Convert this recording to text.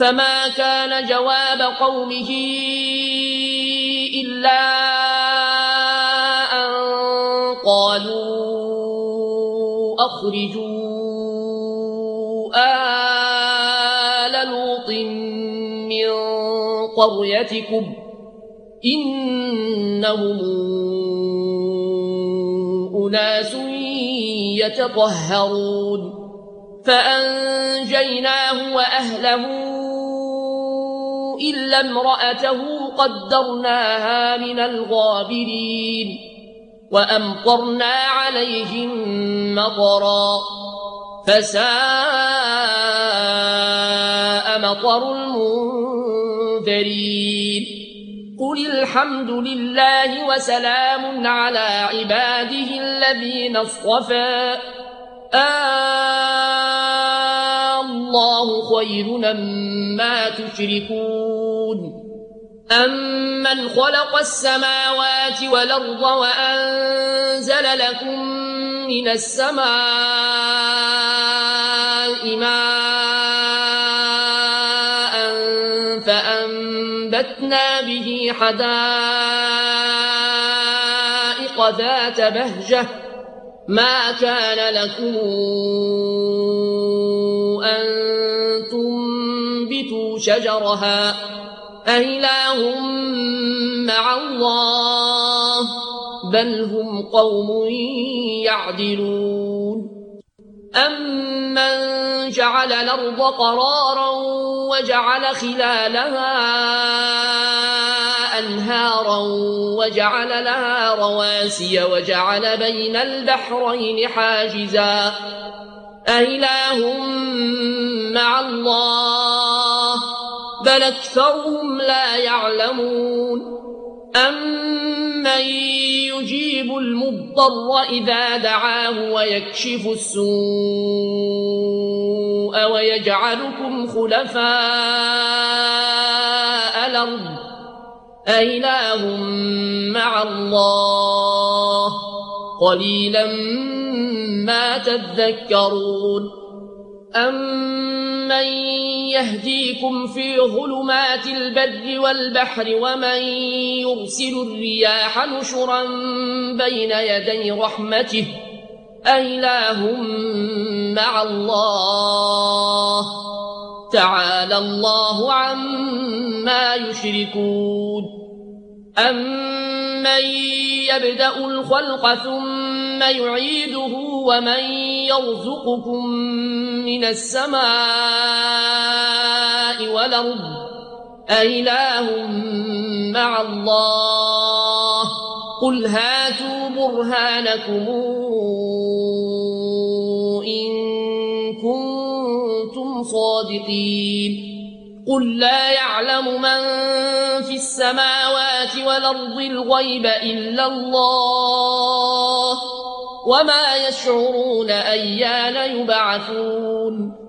فما كان جواب قومه إلا أن قالوا أخرجوا آل لوط من قريتكم إنهم أناس يتطهرون فأنجيناه وأهله إلا امرأته قدرناها من الغابرين وأمطرنا عليهم مطرا فساء مطر المنذرين قل الحمد لله وسلام على عباده الذين اصطفى الله خير مما تشركون أمن خلق السماوات والأرض وأنزل لكم من السماء ماء فأنبتنا به حدائق ذات بهجة ما كان لكم أن تنبتوا شجرها أإله مع الله بل هم قوم يعدلون أمن جعل الأرض قرارا وجعل خلالها أنهارا وجعل لها رواسي وجعل بين البحرين حاجزا أإله مع الله بل أكثرهم لا يعلمون أمن يجيب المضطر إذا دعاه ويكشف السوء ويجعلكم خلفاء الأرض أإله مع الله قليلا ما تذكرون أمن يهديكم في ظلمات البر والبحر ومن يرسل الرياح نشرا بين يدي رحمته أإله مع الله تعالى الله عما يشركون أمن يبدأ الخلق ثم يعيده ومن يرزقكم من السماء والأرض أإله مع الله قل هاتوا برهانكم إن كنتم صادقين قل لا يعلم من في السماوات والأرض الغيب إلا الله وما يشعرون أيان يبعثون